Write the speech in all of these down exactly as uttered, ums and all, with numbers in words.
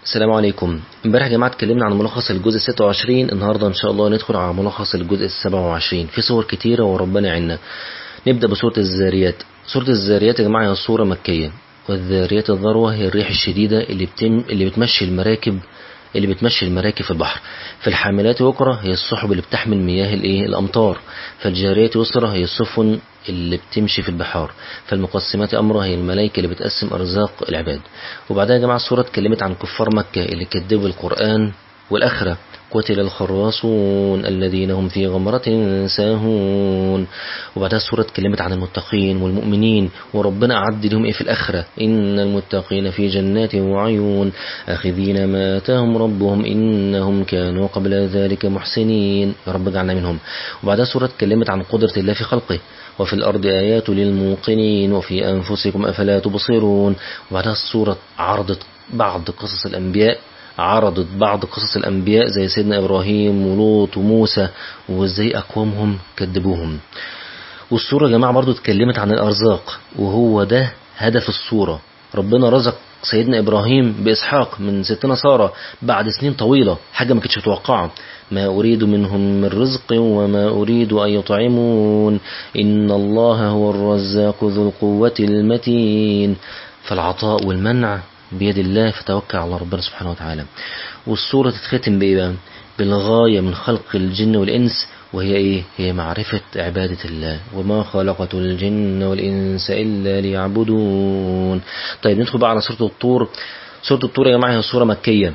السلام عليكم. امبارح يا جماعه اتكلمنا عن ملخص الجزء ستة وعشرين. النهارده ان شاء الله ندخل على ملخص الجزء سبعة وعشرين. في صور كتيره وربنا يعيننا. نبدا بسوره الذاريات. سوره الذاريات يا جماعه هي صوره مكيه. والذاريات الذروه هي الريح الشديده اللي بتم اللي بتمشي المراكب اللي بتمشي المراكب في البحر. في الحاملات وقرة هي السحب اللي بتحمل مياه الايه الامطار. فالجاريات يسرى هي السفن اللي بتمشي في البحار. فالمقسمات امرها هي الملائكه اللي بتقسم ارزاق العباد. وبعدها يا جماعه السوره اتكلمت عن كفار مكه اللي كذبوا القران والاخره. قتل الخراصون الذين هم في غمرة ساهون. وبعدها السورة اتكلمت عن المتقين والمؤمنين وربنا أعد لهم إيه في الآخرة. إن المتقين في جنات وعيون آخذين ما آتاهم ربهم إنهم كانوا قبل ذلك محسنين. يا رب اجعلنا منهم. وبعدها السورة اتكلمت عن قدرة الله في خلقه. وفي الأرض آيات للموقنين وفي أنفسكم أفلا تبصرون. وبعدها السورة عرضت بعض قصص الأنبياء عرضت بعض قصص الأنبياء زي سيدنا إبراهيم ولوط وموسى وإزاي أقوامهم كذبوهم. والسورة يا جماعة برضو اتكلمت عن الأرزاق وهو ده هدف السورة. ربنا رزق سيدنا إبراهيم بإسحاق من ستنا سارة بعد سنين طويلة، حاجة ما كنتش متوقعة. ما أريد منهم من رزق وما أريد أن يطعمون إن الله هو الرزاق ذو القوة المتين. فالعطاء والمنع بيد الله، فتوكل على ربنا سبحانه وتعالى. والسورة تتختم بإيه بقى؟ بالغاية من خلق الجن والإنس، وهي إيه؟ هي معرفة عبادة الله. وما خلقت الجن والإنس إلا ليعبدون. طيب ندخل بقى على سورة الطور. سورة الطور يا جماعة هي سورة مكية.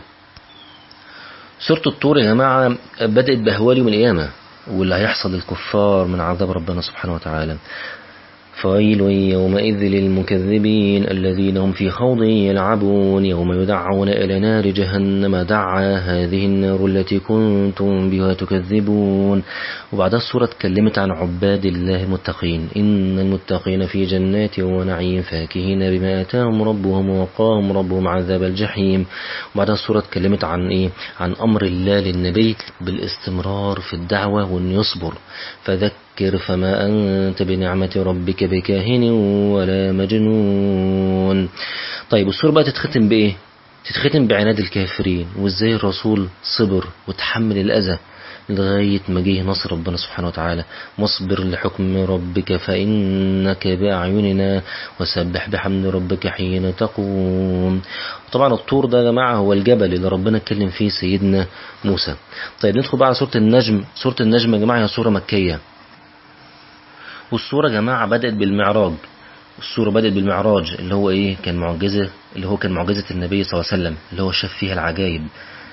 سورة الطور يا جماعة بدأت بأهوال يوم القيامة واللي هيحصل للكفار من عذاب ربنا سبحانه وتعالى. فويل يومئذ للمكذبين الذين هم في خوض يلعبون يوم يدعون إلى نار جهنم دعا هذه النار التي كنتم بها تكذبون. وبعدها السورة اتكلمت عن عباد الله المتقين. إن المتقين في جنات ونعيم فاكهين بما آتاهم ربهم ووقاهم ربهم عذاب الجحيم. وبعدها السورة اتكلمت عن إيه؟ عن أمر الله للنبي بالاستمرار في الدعوة وأن يصبر. فذكر فما أنت بنعمة ربك بكاهن ولا مجنون. طيب السورة بقى تتختم بإيه؟ تتختم بعناد الكافرين وإزاي الرسول صبر وتحمل الأذى لغاية ما جه نصر ربنا سبحانه وتعالى. واصبر لحكم ربك فإنك بأعيننا وسبح بحمد ربك حين تقوم. طبعا الطور ده يا جماعة هو الجبل اللي ربنا اتكلم فيه سيدنا موسى. طيب ندخل بقى على سورة النجم. سورة النجم يا جماعة هي سورة مكية. والسورة يا جماعة بدأت بالمعراج. السورة بدأت بالمعراج اللي هو ايه؟ كان معجزة اللي هو كان معجزة النبي صلى الله عليه وسلم اللي هو شاف فيها العجائب.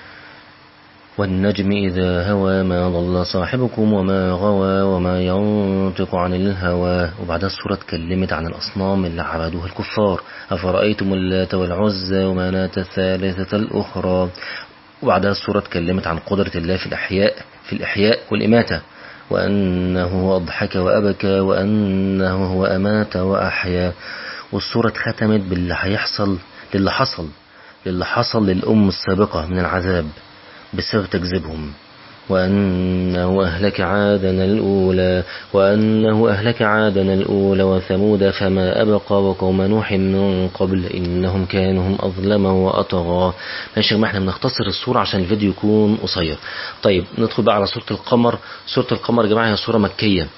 والنجم إذا هوى ما ضل صاحبكم وما غوى وما ينطق عن الهوى. وبعدها السورة اتكلمت عن الأصنام اللي عبدوها الكفار. أفرأيتم اللات والعزى ومناة الثالثة الأخرى. وبعدها السورة اتكلمت عن قدرة الله في الأحياء في الإحياء والإماتة، وأنه هو أضحك وأبكى وأنه هو أمات وأحيا. والسورة ختمت باللي هيحصل للي حصل للي حصل للأم السابقة من العذاب بسبب تكذيبهم. وأنه أهلك عادنا الأولى وأنه أهلك عادنا الأولى وثمود فما أبقى وقوم نوح من قبل إنهم كانوا هم أظلم وأطغى. ماشي ما احنا بنختصر السورة عشان الفيديو يكون قصير. طيب ندخل بقى على سورة القمر. سورة القمر يا جماعة هي سورة مكية.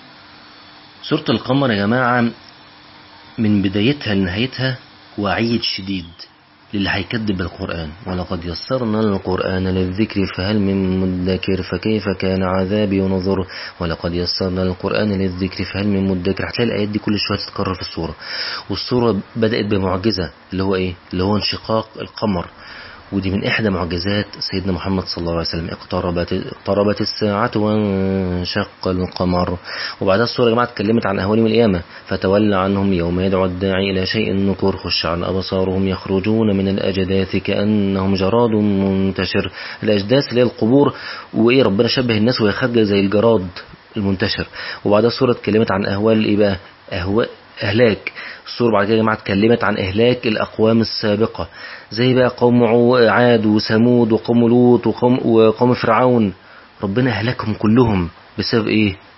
سورة القمر يا جماعة من بدايتها لنهايتها وعيد شديد للي هيكذب القرآن. ولقد يسرنا القرآن للذكر فهل من مدكر فكيف كان عذابي ونذر. ولقد يسرنا القرآن للذكر فهل من مدكر. هتلاقي الآيات دي كل شوية تتكرر في السورة. والسورة بدأت بمعجزة اللي هو ايه؟ اللي هو انشقاق القمر. ودي من إحدى معجزات سيدنا محمد صلى الله عليه وسلم. اقتربت اقتربت الساعة وانشق القمر. وبعدها السورة يا جماعة اتكلمت عن أهوال يوم القيامة. فتولى عنهم يوم يدعو الداعي إلى شيء نكر خش عن أبصارهم يخرجون من الأجداث كأنهم جراد منتشر. الأجداث اللي هي القبور، وإيه ربنا شبه الناس وهي خارجة زي الجراد المنتشر. وبعدها السورة اتكلمت عن أهوال إيه بقى؟ أهواء أهلاك. السورة بعد كده يا جماعة اتكلمت عن إهلاك الأقوام السابقة زي بقى قوم عاد وثمود وقوم لوط وقوم, وقوم فرعون. ربنا أهلكهم كلهم بسبب إيه؟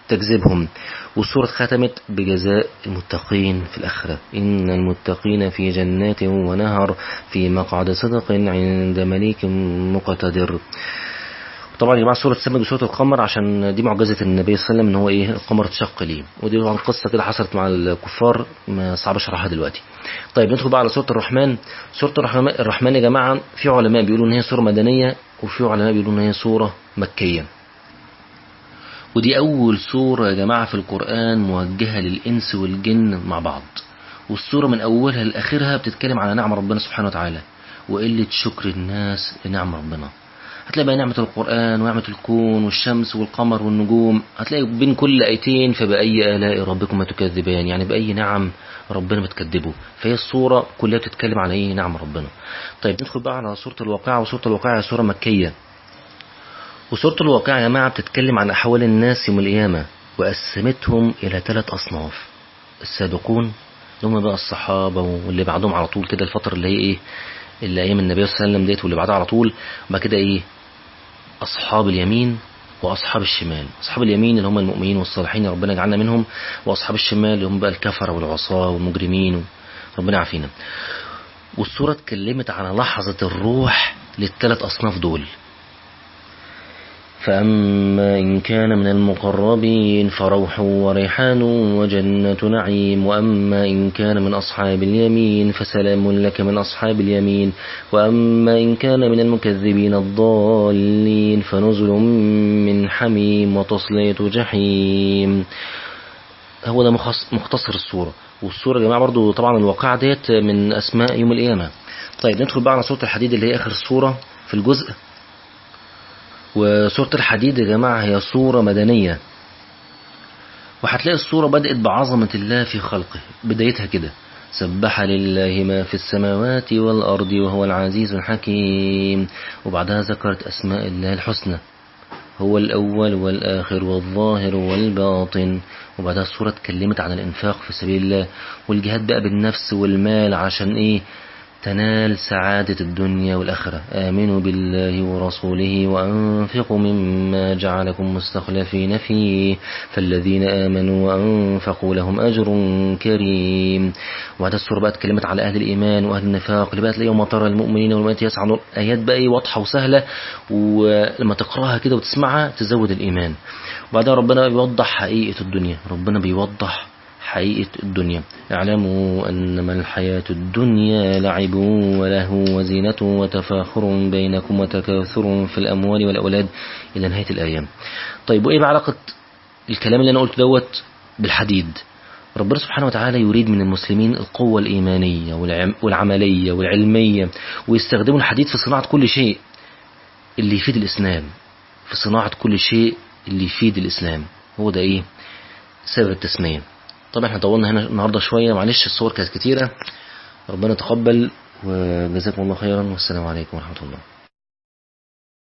تكذبهم. والسورة ختمت بجزاء المتقين في الآخرة: إن المتقين في جنات ونهر في مقعد صدق عند مليك مقتدر. طبعا يا جماعه السوره اتسمت بسوره القمر عشان دي معجزه النبي صلى الله عليه وسلم، ان هو ايه القمر اتشق ليه، ودي طبعا قصه كده حصلت مع الكفار ما صعب اشرحها دلوقتي. طيب ندخل بقى على سوره الرحمن. سوره الرحمن, الرحمن يا جماعه في علماء بيقولوا ان هي سوره مدنيه، وفي علماء بيقولوا ان هي سوره مكيه. ودي اول سوره يا جماعه في القران موجهه للانس والجن مع بعض، والسوره من اولها لاخرها بتتكلم على نعم ربنا سبحانه وتعالى وقله شكر الناس لنعم ربنا. هتلاقي بقى نعمة القرآن ونعمة الكون والشمس والقمر والنجوم، هتلاقي بين كل آيتين فبأي آلاء ربكما تكذبان، يعني بأي نعم ربنا بتكذبه. فهي الصورة كلها بتتكلم على ايه نعم ربنا. طيب ندخل بقى على سورة الواقعة. وسورة الواقعة سورة مكية، وسورة الواقعة يا جماعة بتتكلم عن أحوال الناس يوم القيامة، وقسمتهم إلى ثلاث أصناف: السابقون اللي هم بقى الصحابة واللي بعدهم على طول كده، الفترة اللي هي ايه اللي أيام النبي صلى الله عليه وسلم ديت واللي بعدها على طول، وبعد كده ايه أصحاب اليمين وأصحاب الشمال. أصحاب اليمين اللي هم المؤمنين والصالحين ربنا يجعلنا منهم، وأصحاب الشمال اللي هم بقى الكفرة والعصاة والمجرمين ربنا يعافينا. والسورة اتكلمت على لحظة الروح للثلاث أصناف دول: فأما إن كان من المقربين فروح وريحان وجنة نعيم، وأما إن كان من أصحاب اليمين فسلام لك من أصحاب اليمين، وأما إن كان من المكذبين الضالين فنزل من حميم وتصلية جحيم. هو ده مختصر السورة. والسورة يا جماعة برضو طبعا الواقعة ديت من أسماء يوم القيامة. طيب ندخل بقى على سورة الحديد اللي هي آخر السورة في الجزء. وسورة الحديد يا جماعة هي سورة مدنية، وهتلاقي السورة بدأت بعظمة الله في خلقه، بدايتها كده: سبح لله ما في السماوات والأرض وهو العزيز الحكيم. وبعدها ذكرت أسماء الله الحسنى: هو الأول والآخر والظاهر والباطن. وبعدها السورة اتكلمت عن الإنفاق في سبيل الله والجهاد بقى بالنفس والمال عشان إيه تنال سعادة الدنيا والآخرة. آمنوا بالله ورسوله وأنفقوا مما جعلكم مستخلفين فيه فالذين آمنوا وأنفقوا لهم أجر كريم. وهذا السورة بقى اتكلمت على أهل الإيمان وأهل النفاق، اللي بقى تلاقي يوم ترى المؤمنين والمؤمنات يسعى نور. آيات بقى واضحة وسهلة، ولما تقرأها كده وتسمعها تزود الإيمان. وبعدها ربنا بيوضح حقيقة الدنيا، ربنا بيوضح حقيقة الدنيا: اعلموا أنما الحياة الدنيا لعب وله وزينة وتفاخر بينكم وتكاثر في الأموال والأولاد إلى نهاية الآيام. طيب وإيه بعلاقة الكلام اللي أنا قلت دوت بالحديد؟ ربنا سبحانه وتعالى يريد من المسلمين القوة الإيمانية والعملية والعلمية، ويستخدموا الحديد في صناعة كل شيء اللي يفيد الإسلام، في صناعة كل شيء اللي يفيد الإسلام. هو ده إيه سبب التسمية. طبعا احنا طولنا هنا النهاردة شوية، معلش الصور كانت كتيرة، ربنا تقبل وجزاكم الله خيرا، والسلام عليكم ورحمة الله.